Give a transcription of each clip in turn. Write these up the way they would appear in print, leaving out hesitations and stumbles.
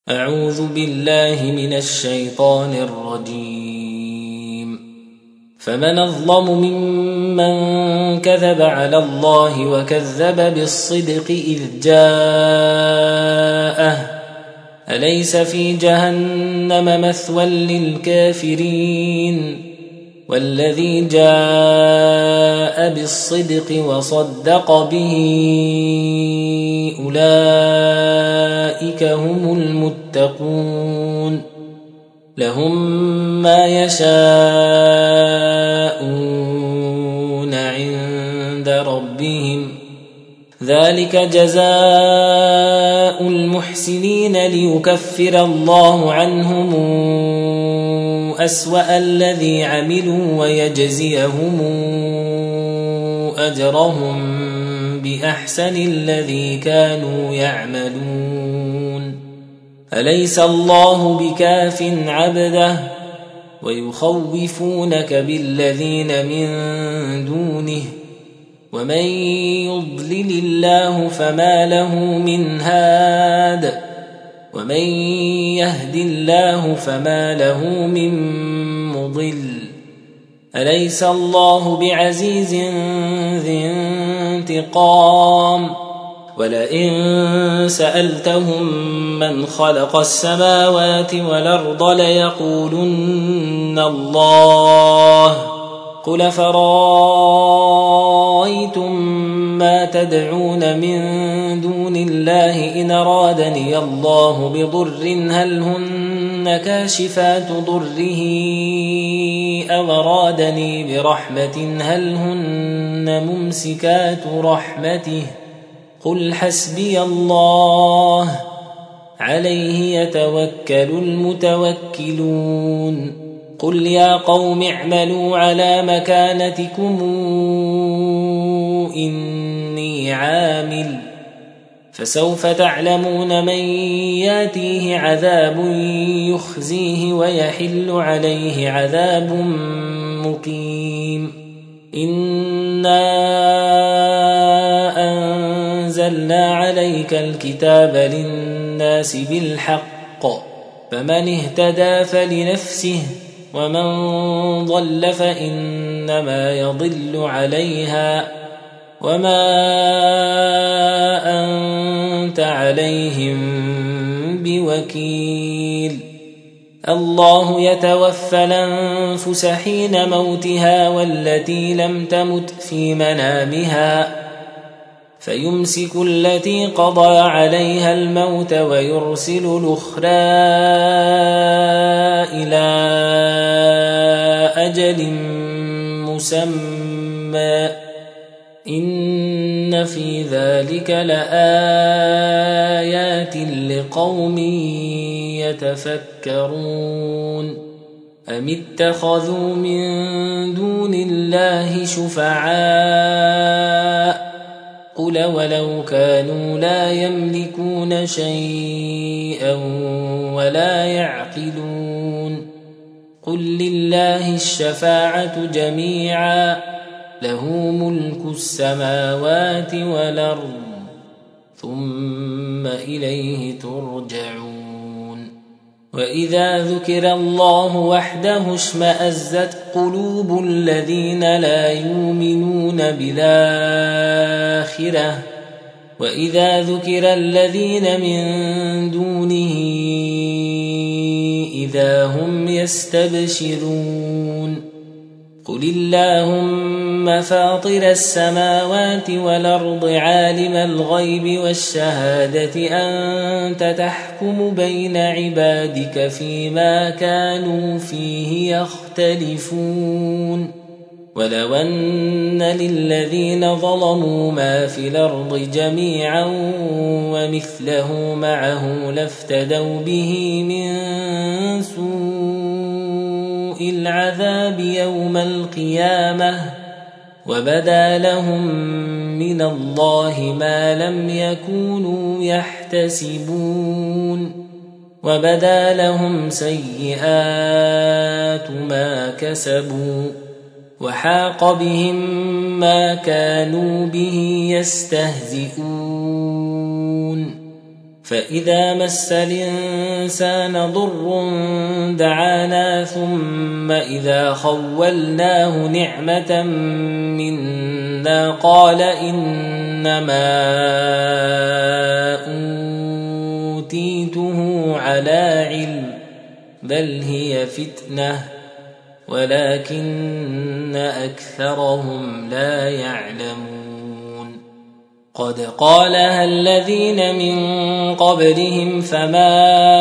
أعوذ بالله من الشيطان الرجيم. فمن أظلم ممن كذب على الله وكذب بالصدق إذ جاءه أليس في جهنم مثوى للكافرين والذي جاء بالصدق وصدق به أولئك هم المتقون لهم ما يشاءون عند ربهم ذلك جزاء المحسنين ليكفر الله عنهم أسوأ الذي عملوا ويجزيهم أجرهم بأحسن الذي كانوا يعملون أليس الله بكاف عبده ويخوفونك بالذين من دونه ومن يضلل الله فما له من هاد ومن يهد الله فما له من مضل أليس الله بعزيز ذي انتقام ولئن سألتهم من خلق السماوات والأرض ليقولن الله قل فرأيتم ما تدعون من دون الله إن أرادني الله بضر هل هن كاشفات ضره أو أرادني برحمة هل هن ممسكات رحمته قل حسبي الله عليه يتوكل المتوكلون قل يا قوم اعملوا على مكانتكم إني عامل فسوف تعلمون من ياتيه عذاب يخزيه ويحل عليه عذاب مقيم إنا أنزلنا عليك الكتاب للناس بالحق فمن اهتدى فلنفسه ومن ضل فإنما يضل عليها وما أنت عليهم بوكيل الله يتوفى الأنفس حين موتها والتي لم تمت في منامها فيمسك التي قضى عليها الموت ويرسل الأخرى إلى أجل مسمى إن في ذلك لآيات لقوم يتفكرون أم اتخذوا من دون الله شفعاء قل ولو كانوا لا يملكون شيئا ولا يعقلون قل لله الشفاعة جميعا له ملك السماوات والأرض ثم إليه ترجعون وإذا ذكر الله وحده اشمأزت قلوب الذين لا يؤمنون بالآخرة وإذا ذكر الذين من دونه إذا هم يستبشرون قل اللهم فاطر السماوات والأرض عالم الغيب والشهادة أنت تحكم بين عبادك فيما كانوا فيه يختلفون ولو أن للذين ظلموا ما في الأرض جميعا ومثله معه لافتدوا به من سوء العذاب يوم القيامة وبدا لهم من الله ما لم يكونوا يحتسبون وبدا لهم سيئات ما كسبوا وحاق بهم ما كانوا به يستهزئون فإذا مس الإنسان ضر دعانا ثم إذا خولناه نعمة منا قال إنما أوتيته على علم بل هي فتنة ولكن أكثرهم لا يعلمون قد قالها الذين من قبلهم فما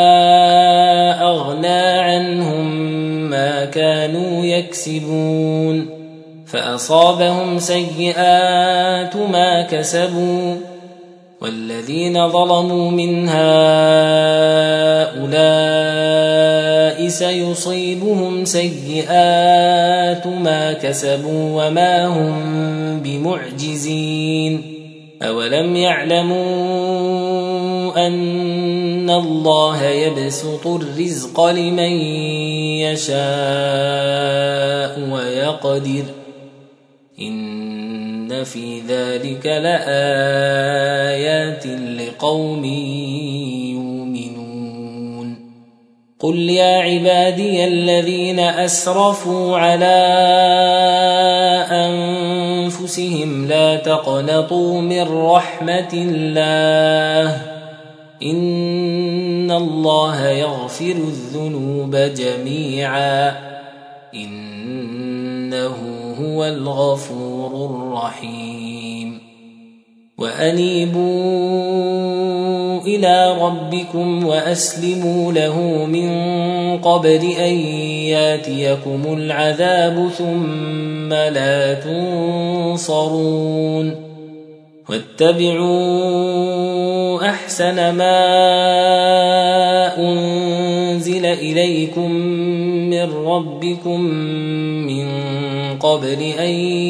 أغنى عنهم ما كانوا يكسبون فأصابهم سيئات ما كسبوا والذين ظلموا من هؤلاء سيصيبهم سيئات ما كسبوا وما هم بمعجزين أولم يعلموا أن الله يبسط الرزق لمن يشاء ويقدر إن في ذلك لآيات لقوم يؤمنون قل يا عبادي الذين أسرفوا على أنفسهم لا تقنطوا من رحمة الله إن الله يغفر الذنوب جميعا إنه هو الغفور الرحيم وأنيبوا إلى ربكم وأسلموا له من قبل أن ياتيكم العذاب ثم لا تنصرون واتبعوا أحسن ما أنزل إليكم من ربكم من قبل أن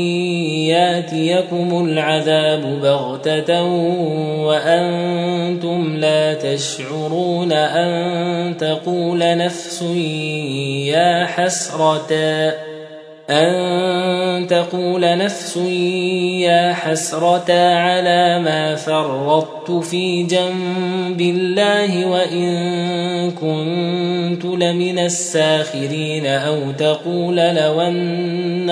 ياتيكم العذاب بغتة وأنتم لا تشعرون أن تقول نفس يا حسرة على ما فرطت في جنب الله وإن كنت لمن الساخرين أو تقول لو أن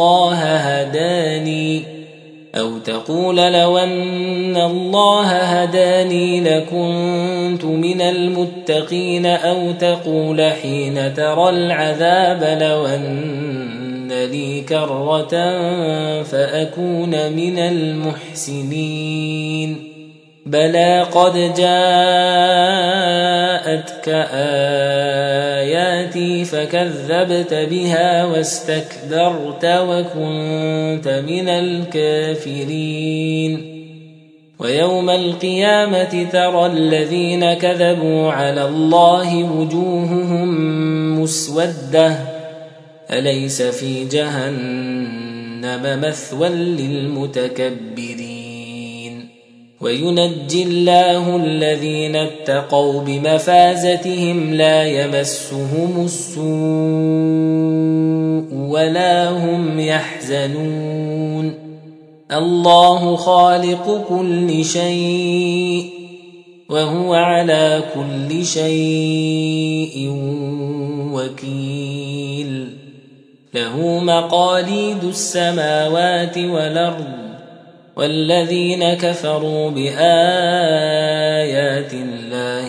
الله هداني لكنت من المتقين أو تقول حين ترى العذاب لو أن لي كرة فأكون من المحسنين بلى قد جاءتك آياتي فكذبت بها واستكبرت وكنت من الكافرين ويوم القيامة ترى الذين كذبوا على الله وجوههم مسودة أليس في جهنم مثوى للمتكبرين وينجي الله الذين اتقوا بمفازتهم لا يمسهم السوء ولا هم يحزنون الله خالق كل شيء وهو على كل شيء وكيل له مقاليد السماوات والأرض والذين كفروا بآيات الله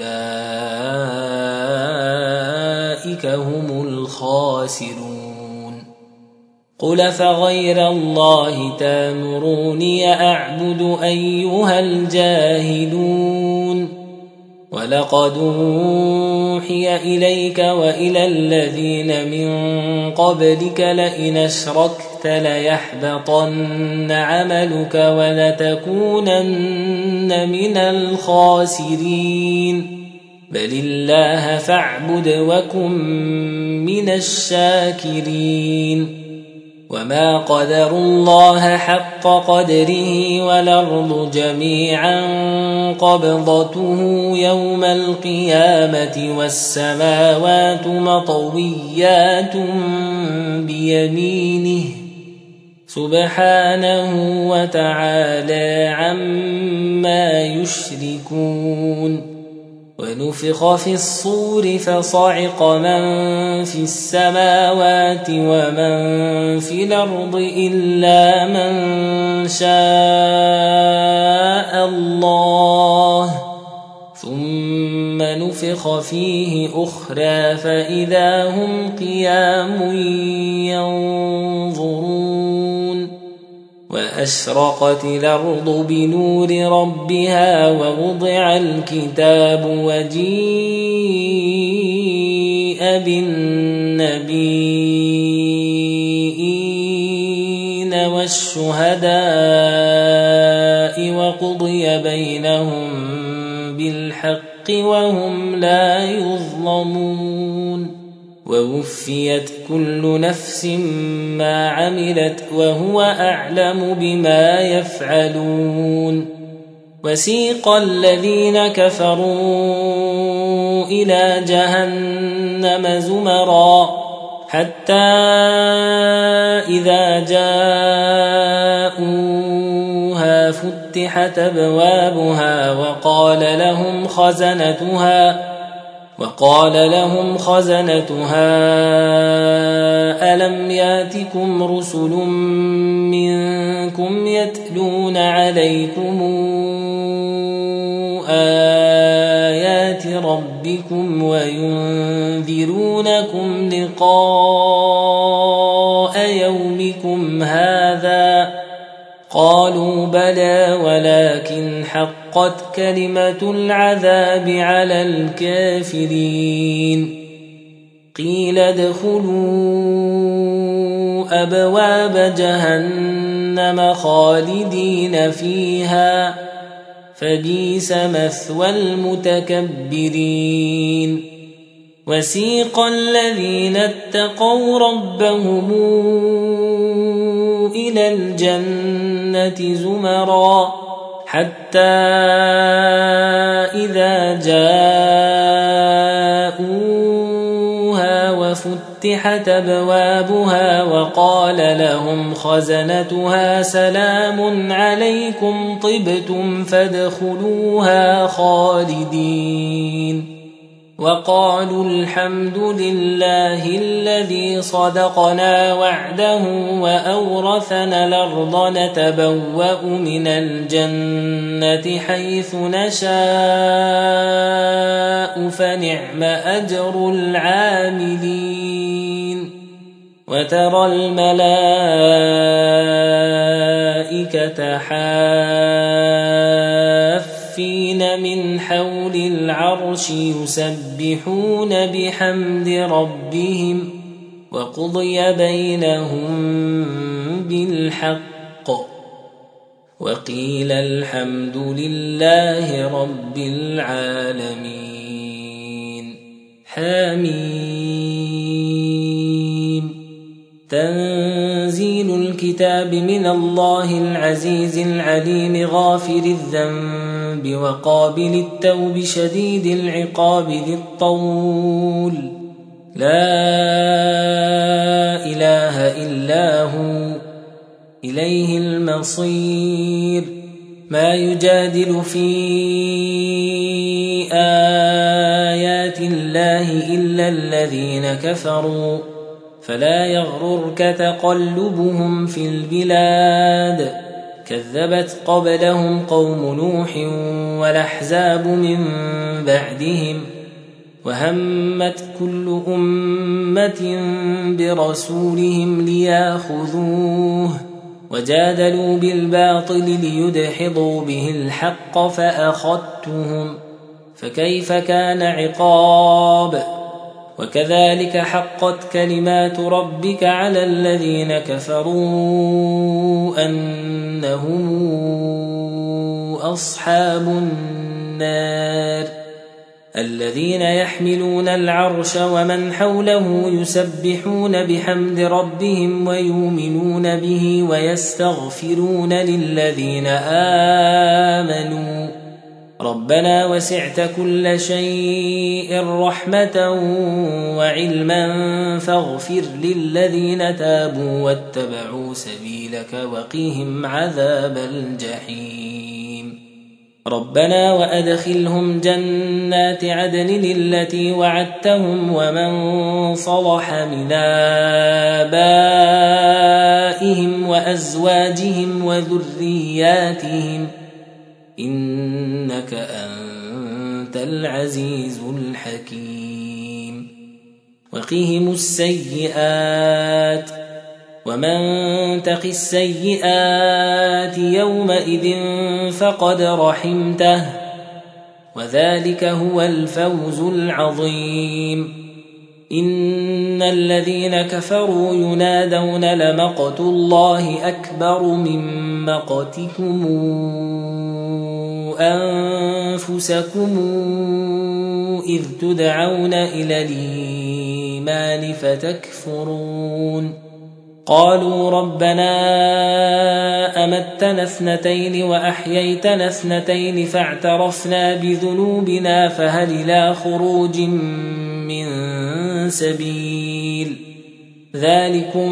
أولئك هم الخاسرون قل فغير الله تامروني أعبد أيها الجاهلون ولقد أوحي إليك وإلى الذين من قبلك لئن أشركت ليحبطن عملك ولتكونن من الخاسرين بل الله فاعبد وكن من الشاكرين وما قدروا الله حق قدره والأرض جميعا قبضته يوم القيامة والسماوات مطويات بيمينه سبحانه وتعالى عما يشركون. ونفخ في الصور فصعق من في السماوات ومن في الأرض إلا من شاء الله، ثم نفخ فيه أخرى فإذا هم قيام ينظرون. وأشرقت الأرض بنور ربها ووضع الكتاب وجيء بالنبيين والشهداء وقضي بينهم بالحق وهم لا يظلمون. ووفيت كل نفس ما عملت وهو أعلم بما يفعلون. وسيق الذين كفروا إلى جهنم زمرا حتى إذا جاءوها فتحت أبوابها وقال لهم خزنتها ألم ياتكم رسل منكم يتلون عليكم آيات ربكم وينذرونكم لقاء يومكم هذا؟ قالوا بلى ولكن حقت كلمة العذاب على الكافرين. قيل ادخلوا أبواب جهنم خالدين فيها فبئس مثوى المتكبرين. وسيق الذين اتقوا ربهم إلى الجنة زمرا حتى إذا جاءوها وفتحت أبوابها وقال لهم خزنتها سلام عليكم طبتم فادخلوها خالدين. وقالوا الحمد لله الذي صدقنا وعده وأورثنا الأرض نتبوأ من الجنة حيث نشاء فنعم أجر العاملين. وترى الملائكة حافين من حول العرش يسبحون بحمد ربهم وقضي بينهم بالحق وقيل الحمد لله رب العالمين. حميم. تنزيل الكتاب من الله العزيز العليم غافر الذنب وقابل التوب شديد العقاب ذي الطول. لا إله إلا هو إليه المصير. ما يجادل في آيات الله إلا الذين كفروا فلا يغررك تقلبهم في البلاد. كذبت قبلهم قوم نوح والأحزاب من بعدهم وهمت كل أمة برسولهم ليأخذوه وجادلوا بالباطل ليدحضوا به الحق فأخذتهم فكيف كان عقاب. وكذلك حقت كلمات ربك على الذين كفروا أنهم أصحاب النار الذين يحملون العرش ومن حوله يسبحون بحمد ربهم ويؤمنون به ويستغفرون للذين آمنوا ربنا وسعت كل شيء رحمة وعلما فاغفر للذين تابوا واتبعوا سبيلك وقهم عذاب الجحيم ربنا وأدخلهم جنات عدن التي وعدتهم ومن صلح من آبائهم وأزواجهم وذرياتهم إنك أنت العزيز الحكيم وقهم السيئات ومن تق السيئات يومئذ فقد رحمته وذلك هو الفوز العظيم إن الذين كفروا ينادون لمقت الله أكبر من مقتكم أنفسكم إذ تدعون إلى الإيمان فتكفرون قالوا ربنا أمتنا اثنتين وأحييتنا اثنتين فاعترفنا بذنوبنا فهل إلى خروج من سبيل ذلكم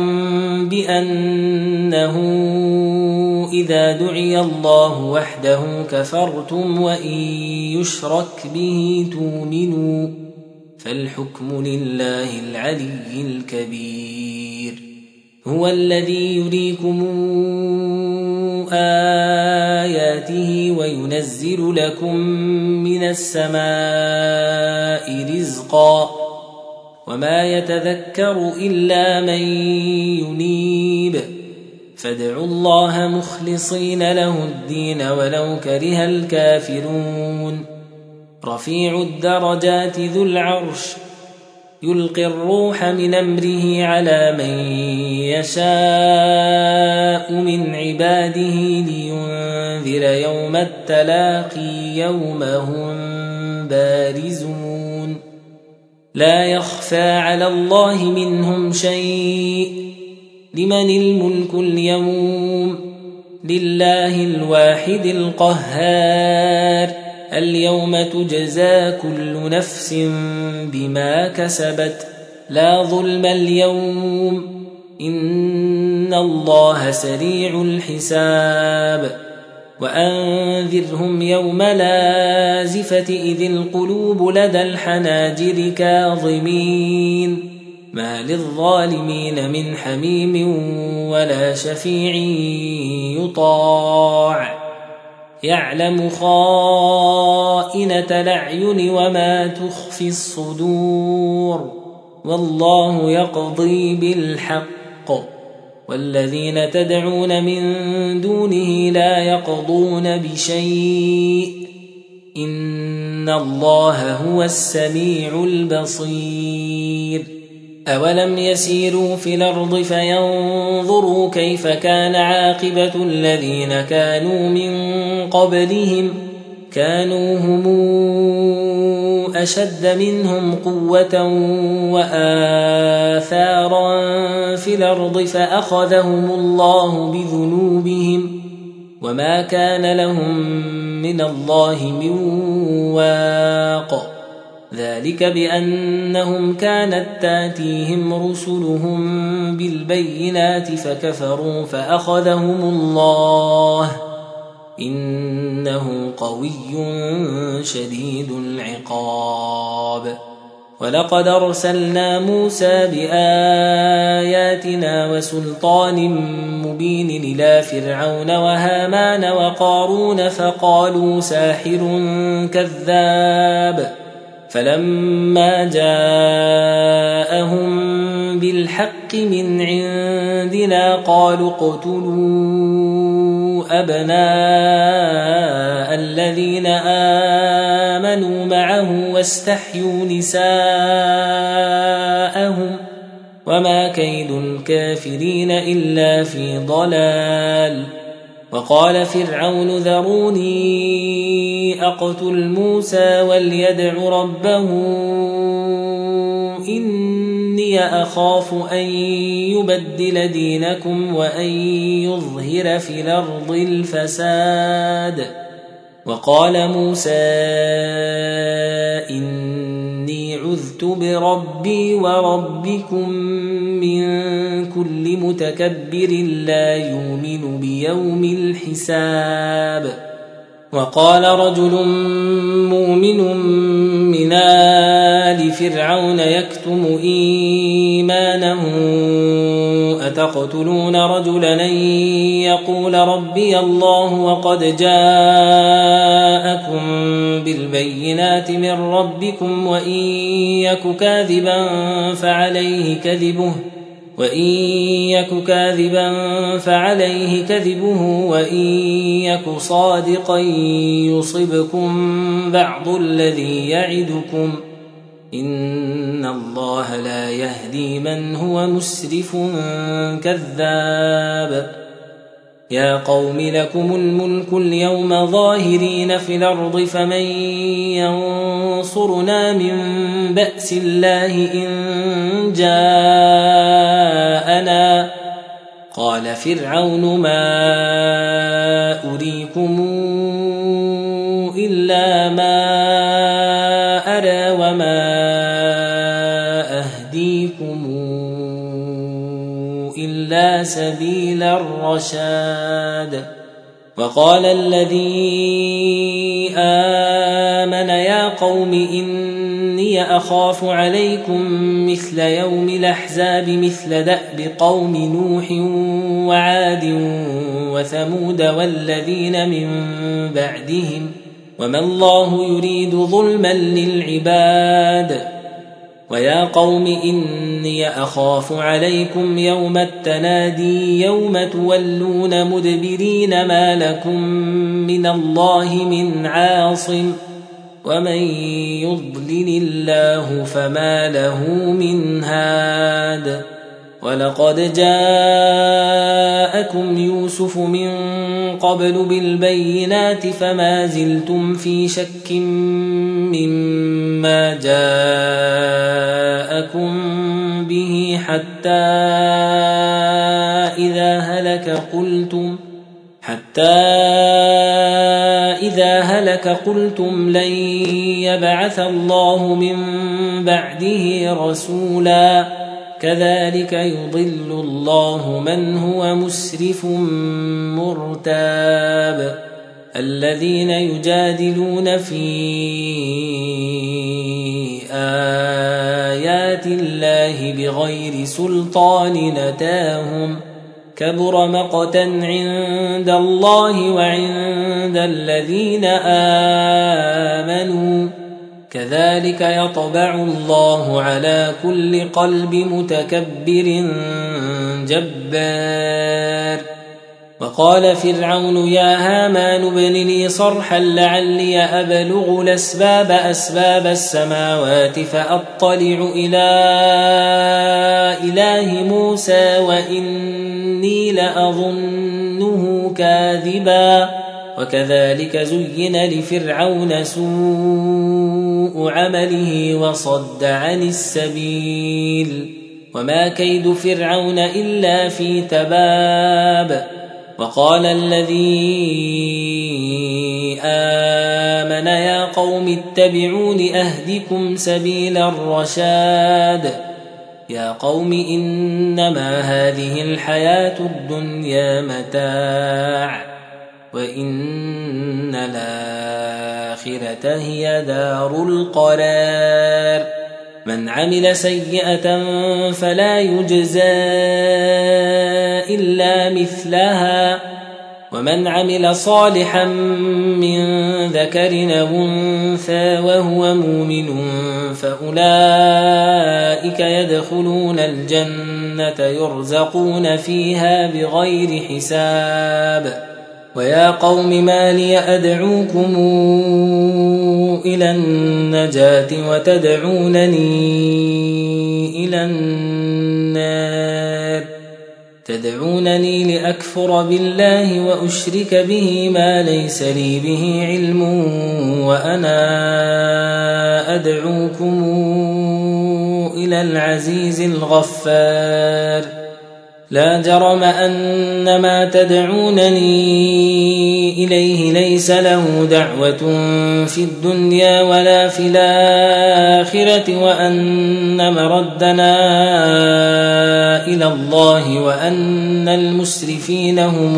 بأنه إذا دعي الله وحده كفرتم وإن يشرك به تؤمنوا فالحكم لله العلي الكبير هو الذي يريكم آياته وينزل لكم من السماء رزقا وما يتذكر إلا من ينيب فادعوا الله مخلصين له الدين ولو كره الكافرون رفيع الدرجات ذو العرش يلقي الروح من أمره على من يشاء من عباده لينذر يوم التلاقي يوم هم بارزون لا يخفى على الله منهم شيء لمن الملك اليوم لله الواحد القهار اليوم تجزى كل نفس بما كسبت لا ظلم اليوم إن الله سريع الحساب وأنذرهم يوم لازفة إذ القلوب لدى الحناجر كاظمين ما للظالمين من حميم ولا شفيع يطاع يعلم خائنة الأعين وما تخفي الصدور والله يقضي بالحق والذين تدعون من دونه لا يقضون بشيء إن الله هو السميع البصير أولم يسيروا في الأرض فينظروا كيف كان عاقبة الذين كانوا من قبلهم كانوا هم أشد منهم قوة وآثارا في الأرض فأخذهم الله بذنوبهم وما كان لهم من الله من واق ذلك بأنهم كانت تاتيهم رسلهم بالبينات فكفروا فأخذهم الله إنه قوي شديد العقاب ولقد أرسلنا موسى بآياتنا وسلطان مبين إلى فرعون وهامان وقارون فقالوا ساحر كذاب فلما جاءهم بالحق من عندنا قالوا اقتلوا أبناء الذين آمنوا معه واستحيوا نساءهم وما كيد الكافرين إلا في ضلال وقال فرعون ذروني أقتل موسى وليدع ربه إني أخاف أن يبدل دينكم وأن يظهر في الأرض الفساد وقال موسى إني عذت بربي وربكم من كل متكبر لا يؤمن بيوم الحساب. وقال رجل مؤمن من آل فرعون يكتم إيمانه أتقتلون رجلا يقول ربي الله وقد جاءكم بالبينات من ربكم وإن يك كاذبا فعليه كذبه وإن يك صادقا يصبكم بعض الذي يعدكم إن الله لا يهدي من هو مسرف كذاب. يا قوم لكم الملك اليوم ظاهرين في الأرض فمن ينصرنا من بأس الله إن جاءنا. قال فرعون ما أريكم إلا ما أرى وما أهديكم إلا سبيل الرشاد. وقال الذي آمن يا قوم إني أخاف عليكم مثل يوم الأحزاب مثل دأب قوم نوح وعاد وثمود والذين من بعدهم وما الله يريد ظلما للعباد. ويا قوم إني أخاف عليكم يوم التنادي يوم تولون مدبرين ما لكم من الله من عاصم ومن يضلل الله فما له من هاد. ولقد جاءكم يوسف من قبل بالبينات فما زلتم في شك مما جاءكم به حتى إذا هلك قلتم لن يبعث الله من بعده رسولا كذلك يضل الله من هو مسرف مرتاب. الذين يجادلون في آيات الله بغير سلطان أتاهم كبر مقتا عند الله وعند الذين آمنوا كذلك يطبع الله على كل قلب متكبر جبار. وقال فرعون يا هامان ابن لي صرحا لعلي أبلغ أسباب السماوات فأطلع إلى إله موسى وإني لأظنه كاذبا. وكذلك زين لفرعون سوء عمله وصد عن السبيل وما كيد فرعون إلا في تباب. وقال الذي آمن يا قوم اتبعون أهدكم سبيل الرشاد. يا قوم إنما هذه الحياة الدنيا متاع وإن الآخرة هي دار القرار. من عمل سيئة فلا يجزى إلا مثلها ومن عمل صالحا من ذكر أو أنثى وهو مؤمن فأولئك يدخلون الجنة يرزقون فيها بغير حساب. ويا قوم ما لي أدعوكم إلى النجاة وتدعونني إلى النار تدعونني لأكفر بالله وأشرك به ما ليس لي به علم وأنا أدعوكم إلى العزيز الغفار. لا جرم أن ما تدعونني إليه ليس له دعوة في الدنيا ولا في الآخرة وأن مردنا إلى الله وأن المسرفين هم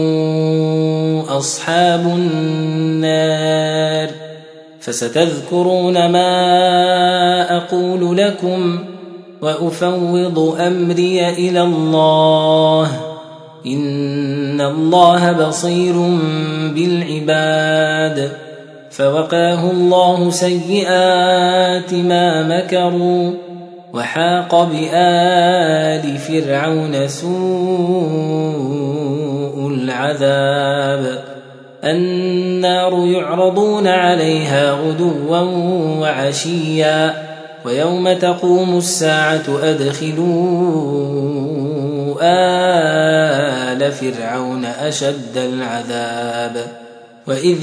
أصحاب النار. فستذكرون ما أقول لكم وأفوض أمري إلى الله إن الله بصير بالعباد. فوقاه الله سيئات ما مكروا وحاق بآل فرعون سوء العذاب. النار يعرضون عليها غدوا وعشيا ويوم تقوم الساعة أدخلوا آل فرعون أشد العذاب. وإذ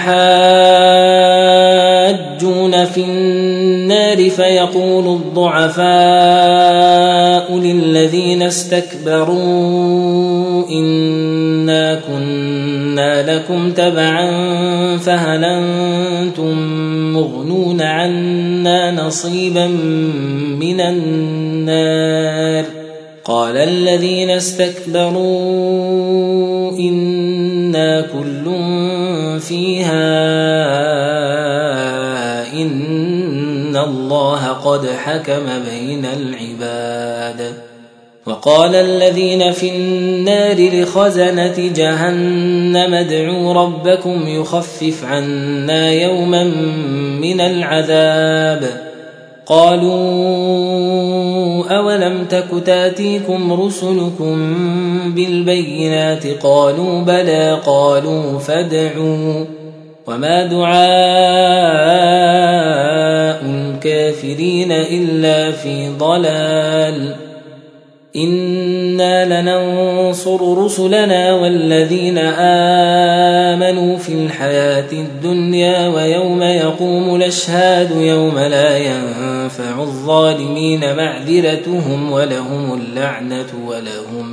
يتحاجون في النار فيقول الضعفاء للذين استكبروا إنا كنا لكم تبعا فهل أنتم مغنون عنا نصيبا من النار. قال الذين استكبروا إنا كل فيها إن الله قد حكم بين العباد. وقال الذين في النار لخزنة جهنم ادعوا ربكم يخفف عنا يوما من العذاب. قالوا أولم تك تاتيكم رسلكم بالبينات قالوا بلى قالوا فادعوا وما دعاء الكافرين إلا في ضلال. إنا لننصر رسلنا والذين آمنوا في الحياة الدنيا ويوم يقوم الأشهاد يوم لا ينفع الظالمين معذرتهم ولهم اللعنة ولهم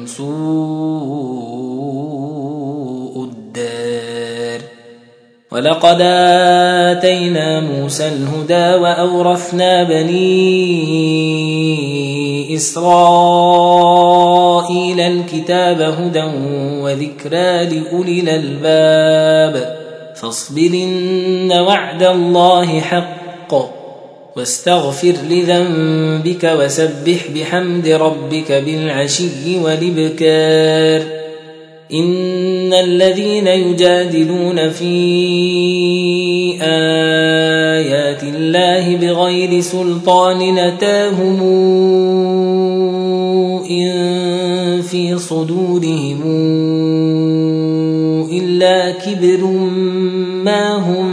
سوء الدار. ولقد آتينا موسى الهدى وأورثنا بني إسرائيل الكتاب هدى وذكرى لأولي الألباب. فاصبر إن وعد الله حق واستغفر لذنبك وسبح بحمد ربك بالعشي والإبكار. إن الذين يجادلون في آيات الله بغير سلطان أتاهم إن في صدورهم إلا كبر ما هم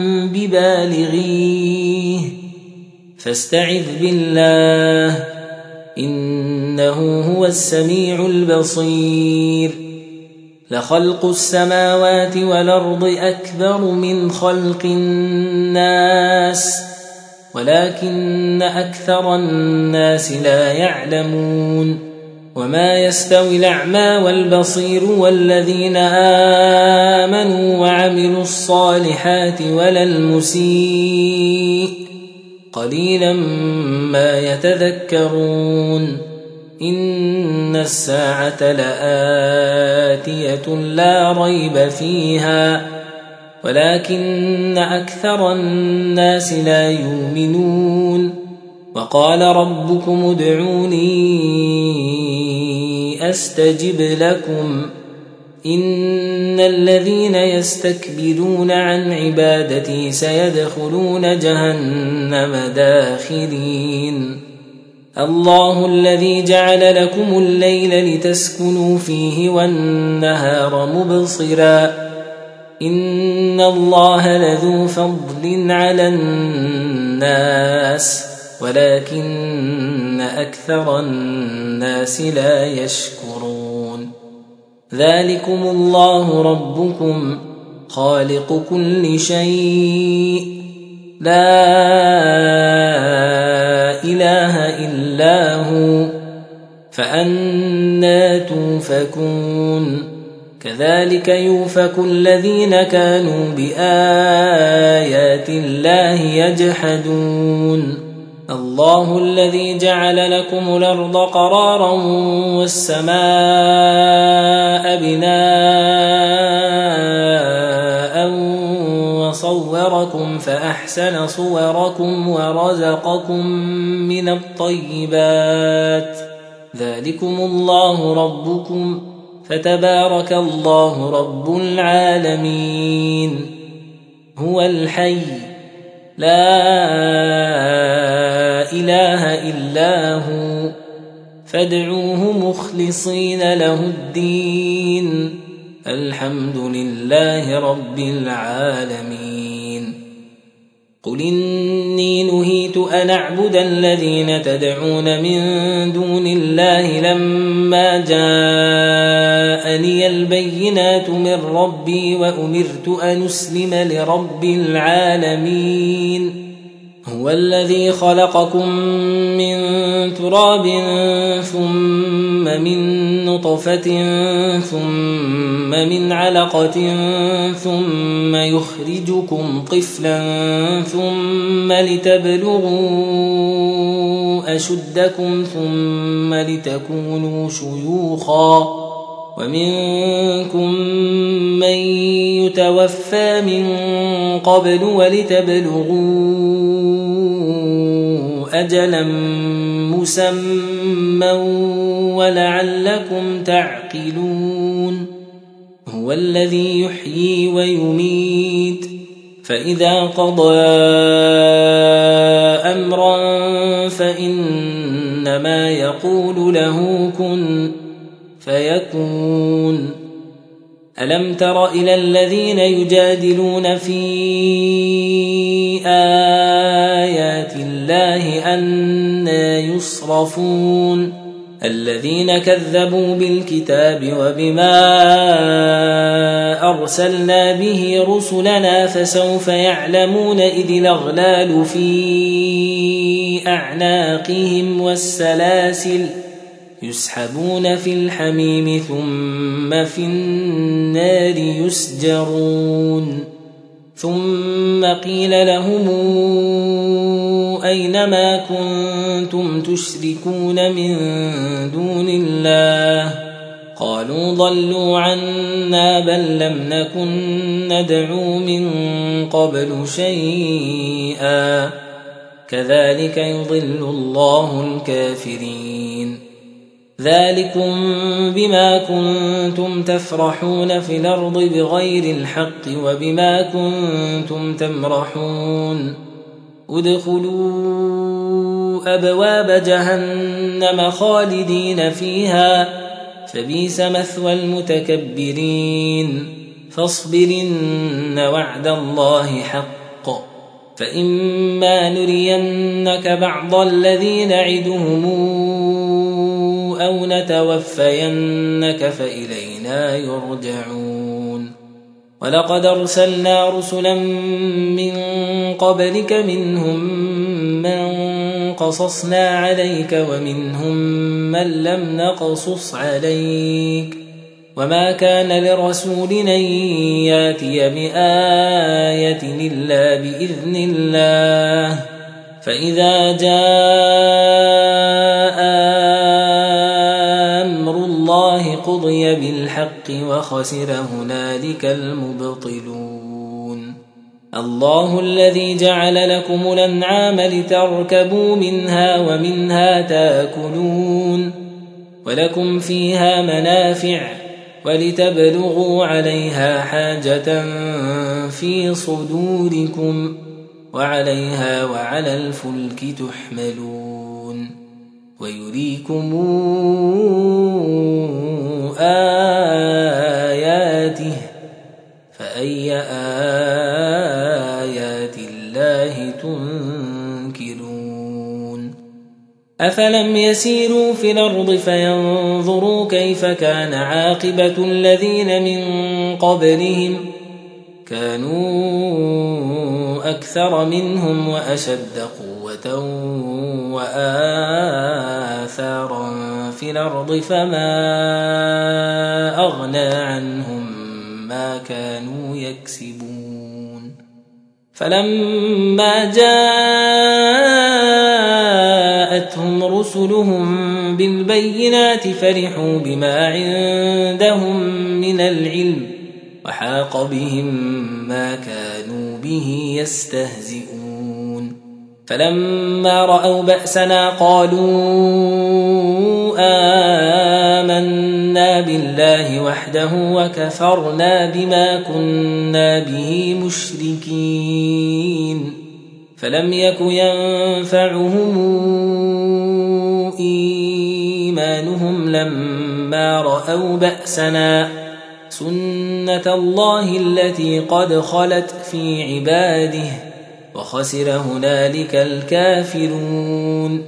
ببالغيه فاستعذ بالله إنه هو السميع البصير. لخلق السماوات والأرض أكبر من خلق الناس ولكن أكثر الناس لا يعلمون. وما يستوي الأعمى والبصير والذين آمنوا وعملوا الصالحات ولا المسيء قليلا ما يتذكرون. إن الساعة لآتية لا ريب فيها ولكن أكثر الناس لا يؤمنون. وقال ربكم ادعوني أستجب لكم إن الذين يستكبرون عن عبادتي سيدخلون جهنم داخرين. الله الذي جعل لكم الليل لتسكنوا فيه والنهار مبصرا إن الله لذو فضل على الناس ولكن أكثر الناس لا يشكرون. ذلكم الله ربكم خالق كل شيء لا إله إلا هو فأنى يؤفكون كذلك يؤفك الذين كانوا بآيات الله يجحدون الله الذي جعل لكم الأرض قرارا والسماء بناء وصوركم فأحسن صوركم ورزقكم من الطيبات ذلكم الله ربكم فتبارك الله رب العالمين هو الحي لا إله إلا هو فادعوه مخلصين له الدين الحمد لله رب العالمين قل إني نهيت أن أعبد الذين تدعون من دون الله لما جاءني البينات من ربي وأمرت أن أسلم لرب العالمين هو الذي خلقكم من تراب ثم من نطفة ثم من علقة ثم يخرجكم طفلا ثم لتبلغوا أشدكم ثم لتكونوا شيوخا ومنكم من يتوفى من قبل ولتبلغوا أجلا مسمى ولعلكم تعقلون هو الذي يحيي ويميت فإذا قضى أمرا فإنما يقول له كن فيكون ألم تر إلى الذين يجادلون في آيات الله أنى يصرفون الذين كذبوا بالكتاب وبما أرسلنا به رسلنا فسوف يعلمون إذ الأغلال في أعناقهم والسلاسل يسحبون في الحميم ثم في النار يسجرون ثم قيل لهم أينما كنتم تشركون من دون الله قالوا ضلوا عنا بل لم نكن ندعو من قبل شيئا كذلك يضل الله الكافرين ذلكم بما كنتم تفرحون في الأرض بغير الحق وبما كنتم تمرحون ادخلوا أبواب جهنم خالدين فيها فبئس مثوى المتكبرين فاصبرن وعد الله حق فإما نرينك بعض الذي نعدهم أو نتوفينك فإلينا يرجعون ولقد أرسلنا رسلا من قبلك منهم من قصصنا عليك ومنهم من لم نقصص عليك وما كان لرسول أن ياتي بآية إلا بإذن الله فإذا جاء أمر الله قضي بالحق وخسر هنالك المبطلون الله الذي جعل لكم الأنعام لتركبوا منها ومنها تأكلون ولكم فيها منافع ولتبلغوا عليها حاجة في صدوركم وعليها وعلى الفلك تحملون ويريكم آياته فأي آيات الله تنكرون أفلم يسيروا في الأرض فينظروا كيف كان عاقبة الذين من قبلهم كانوا أكثر منهم وأشد قوة وآثارا في الأرض فما أغنى عنهم ما كانوا يكسبون فلما جاءتهم رسلهم بالبينات فرحوا بما عندهم من العلم وحاق بهم ما كانوا به يستهزئون فلما رأوا بأسنا قالوا آمنا بالله وحده وكفرنا بما كنا به مشركين فلم يك ينفعهم إيمانهم لما رأوا بأسنا سنة الله التي قد خلت في عباده وخسر هنالك الكافرون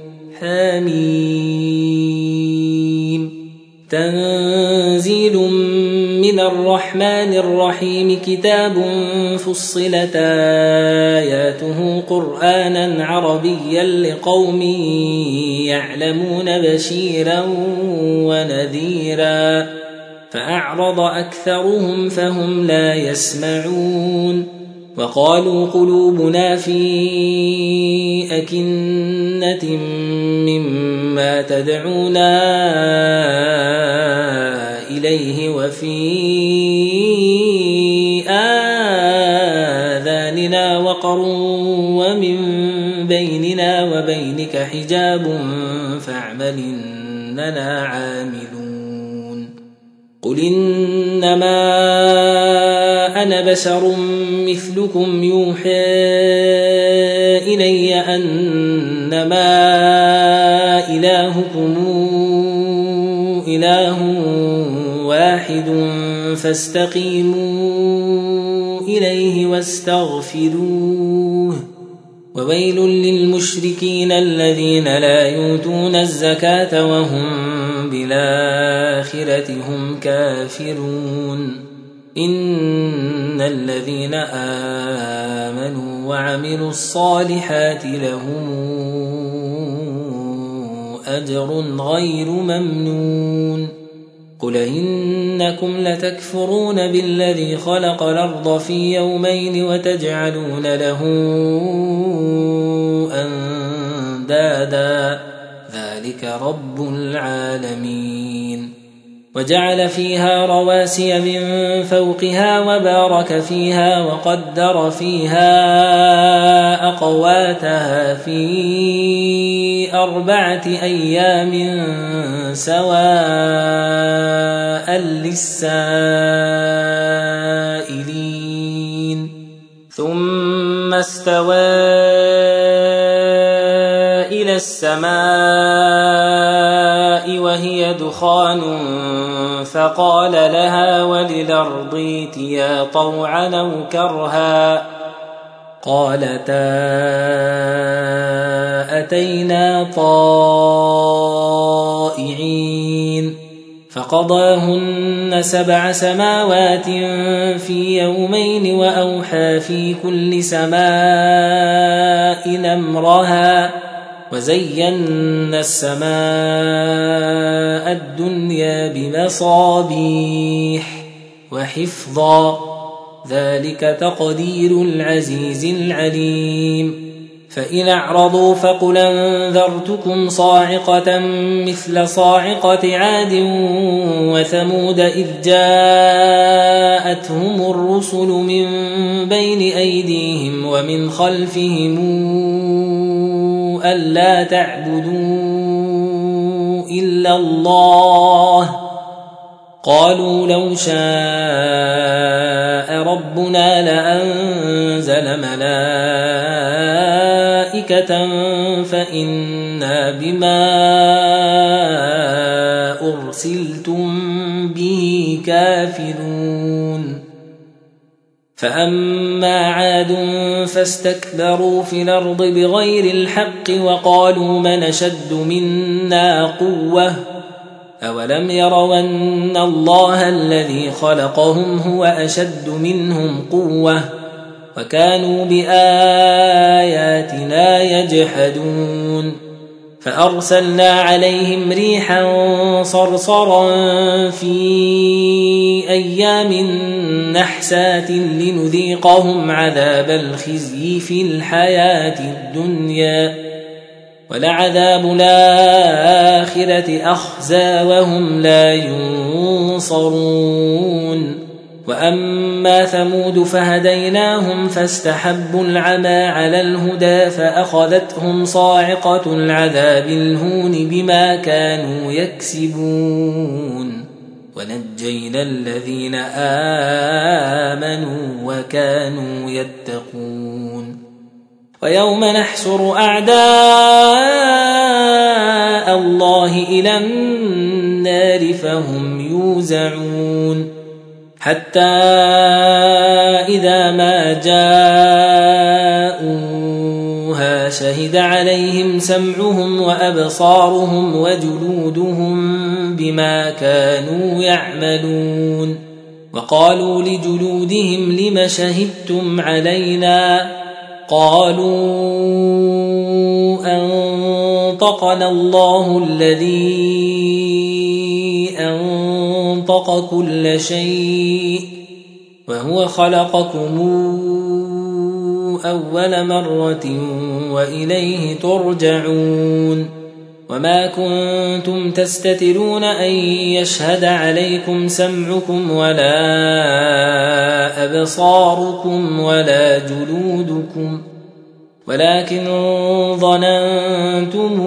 حميم تنزيل من الرحمن الرحيم كتاب فصلت آياته قرآنا عربيا لقوم يعلمون بشيرا ونذيرا فأعرض أكثرهم فهم لا يسمعون وقالوا قلوبنا في أكنة مما تدعونا إليه وفي آذاننا وقر ومن بيننا وبينك حجاب فاعمل إننا عاملون قل إنما أنا بشر مثلكم يوحى إلي أنما إلهكم إله واحد فاستقيموا إليه واستغفروه وويل للمشركين الذين لا يؤتون الزكاة وهم بالآخرة هم كافرون إن الذين آمنوا وعملوا الصالحات لهم أجر غير ممنون قل إنكم لتكفرون بالذي خلق الأرض في يومين وتجعلون له أندادا ذلك رب العالمين وجعل فيها رواسي من فوقها وبارك فيها وقدر فيها أقواتها في 4 أيام سواء للسائلين ثم استوى إلى السماء وهي دخان فقال لها وللأرض ائتيا طوعا أو كرها قالتا أتينا طائعين فقضاهن 7 سماوات في يومين وأوحى في كل سماء أمرها وزينا السماء الدنيا بمصابيح وحفظا ذلك تقدير العزيز العليم فإن أعرضوا فقل أنذرتكم صاعقة مثل صاعقة عاد وثمود إذ جاءتهم الرسل من بين أيديهم ومن خلفهم ألا تعبدوا إلا الله قالوا لو شاء ربنا لأنزل ملائكة فإنا بما أرسلتم به كافرون فأما عاد فاستكبروا في الأرض بغير الحق وقالوا من أشد منا قوة أولم يروا أن الله الذي خلقهم هو أشد منهم قوة وكانوا بآياتنا يجحدون فأرسلنا عليهم ريحا صرصرا في أيام نحسات لنذيقهم عذاب الخزي في الحياة الدنيا ولعذاب الآخرة أخزى وهم لا ينصرون وأما ثمود فهديناهم فاستحبوا العمى على الهدى فأخذتهم صاعقة العذاب الهون بما كانوا يكسبون ونجينا الذين آمنوا وكانوا يتقون ويوم نحشر أعداء الله إلى النار فهم يوزعون حتى إذا ما جاءوها شهد عليهم سمعهم وأبصارهم وجلودهم بما كانوا يعملون وقالوا لجلودهم لم شهدتم علينا قالوا أنطقنا الله الذي أنطق كل شيء وهو خلقكم أول مرة وإليه ترجعون وما كنتم تستترون أن يشهد عليكم سمعكم ولا أبصاركم ولا جلودكم ولكن ظننتم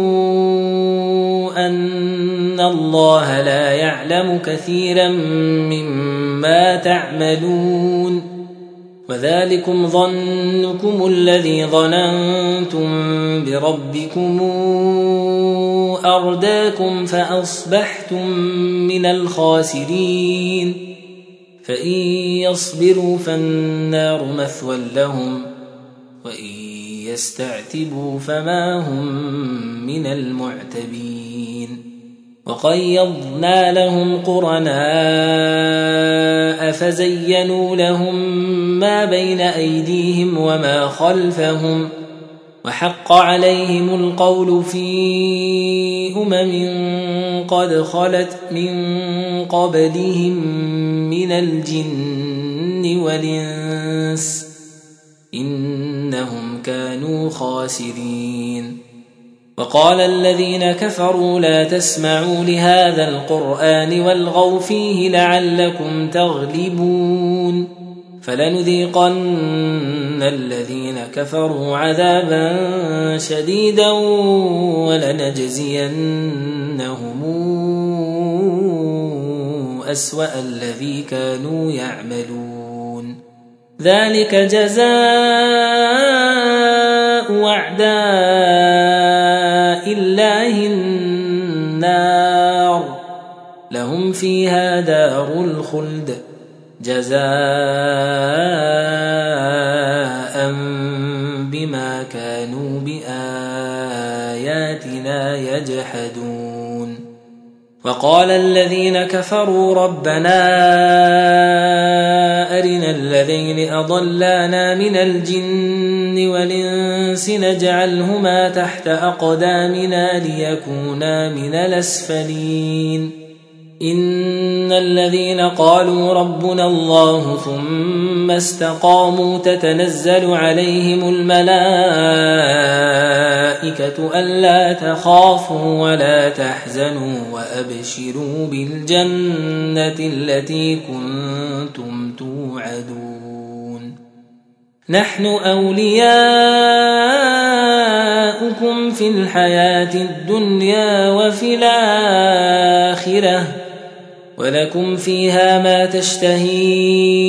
أن الله لا يعلم كثيرا مما تعملون وذلكم ظنكم الذي ظننتم بربكم أرداكم فأصبحتم من الخاسرين فإن يصبروا فالنار مثوى لهم وإن يستعتبوا فما هم من المعتبين وقيضنا لهم قرناء فزينوا لهم ما بين أيديهم وما خلفهم وحق عليهم القول في قد خلت من قبلهم من الجن والإنس إنهم كانوا خاسرين وقال الذين كفروا لا تسمعوا لهذا القرآن والغوا فيه لعلكم تغلبون فلنذيقن الذين كفروا عذابا شديدا ولنجزينهم أسوأ الذي كانوا يعملون ذلك جزاء أعداء الله النار لهم فيها دار الخلد جزاء بما كانوا بآياتنا يجحدون وقال الذين كفروا ربنا أرنا الذين أضلانا من الجن والإنس نجعلهما تحت أقدامنا ليكونا من الأسفلين إن الذين قالوا ربنا الله ثم استقاموا تتنزل عليهم الملائكة ألا تخافوا ولا تحزنوا وأبشروا بالجنة التي كنتم توعدون نحن أولياؤكم في الحياة الدنيا وفي الآخرة ولكم فيها ما تشتهي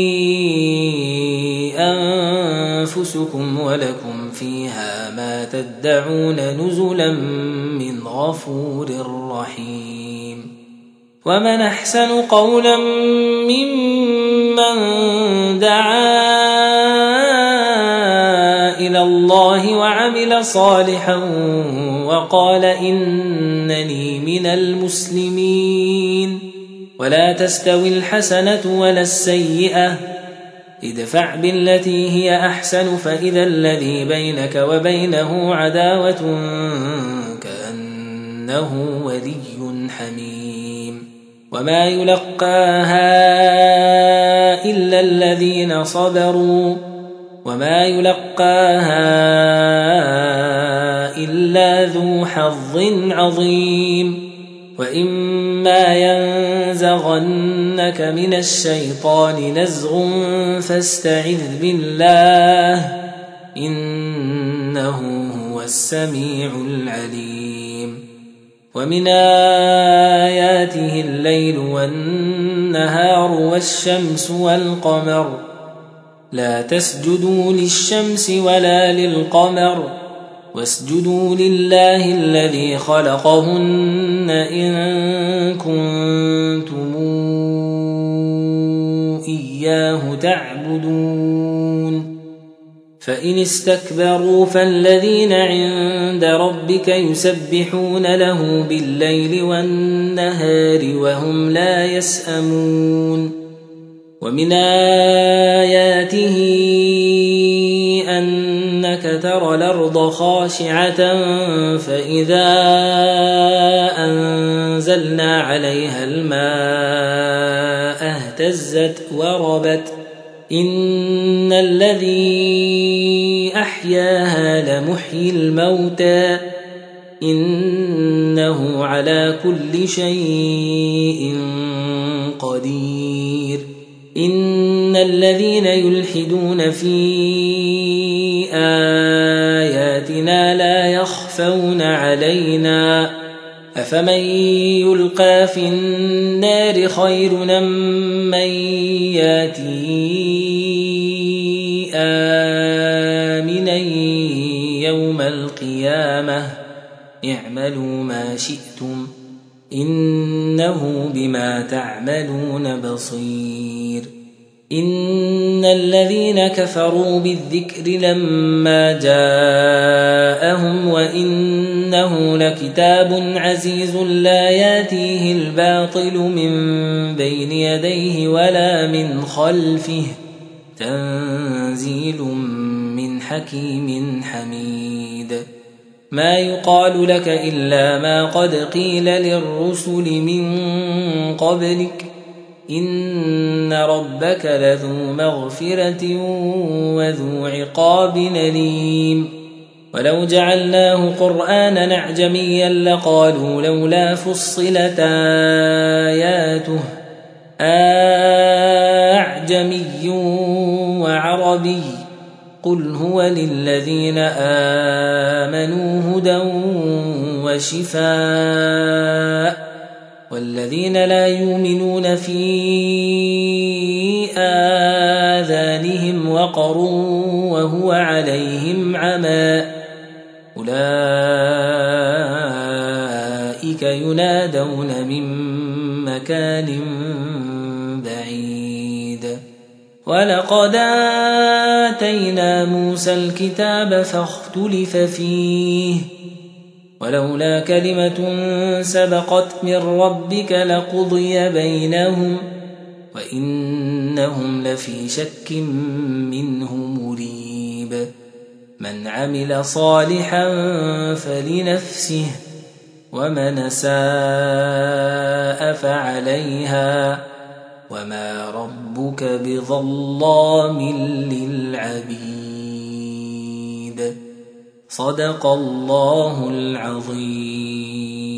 أنفسكم ولكم فيها ما تدعون نزلا من غفور رحيم ومن أحسن قولا ممن دعا إلى الله الله وعمل صالحا وقال إنني من المسلمين. ولا تستوي الحسنة ولا السيئة، ادفع بالتي هي أحسن فإذا الذي بينك وبينه عداوة كأنه ولي حميم. وما يلقاها إلا الذين صبروا وما يلقاها إلا ذو حظ عظيم. وإما ينزغنك من الشيطان نزغ فاستعذ بالله إنه هو السميع العليم. ومن آياته الليل والنهار والشمس والقمر، لا تسجدوا للشمس ولا للقمر واسجدوا لله الذي خلقهن إن كنتم إياه تعبدون. فإن استكبروا فالذين عند ربك يسبحون له بالليل والنهار وهم لا يسأمون. ومن آياته أنك ترى الأرض خاشعة فإذا أنزلنا عليها الماء اهتزت وربت إن الذي أحياها لمحيي الموتى إنه على كل شيء قدير. إن الذين يلحدون في آياتنا لا يخفون علينا أفمن يلقى في النار خير من ياتي آمنا يوم القيامة اعملوا ما شئتم إنه بما تعملون بصير. إن الذين كفروا بالذكر لما جاءهم وإنه لكتاب عزيز لا ياتيه الباطل من بين يديه ولا من خلفه تنزيل من حكيم حميد. ما يقال لك إلا ما قد قيل للرسل من قبلك إن ربك لذو مغفرة وذو عقاب أليم. ولو جعلناه قرآنا أعجميا لقالوا لولا فصلت آياته أعجمي وعربي قل هو للذين آمنوا هدى وشفاء والذين لا يؤمنون في آذانهم وقر وهو عليهم عمى أولئك ينادون من مكان بعيد. ولقد آتينا موسى الكتاب فاختلف فيه ولولا كلمة سبقت من ربك لقضي بينهم وإنهم لفي شك منه مريب. من عمل صالحا فلنفسه ومن أساء فعليها وما ربك بظلام للعبيد. صدق الله العظيم.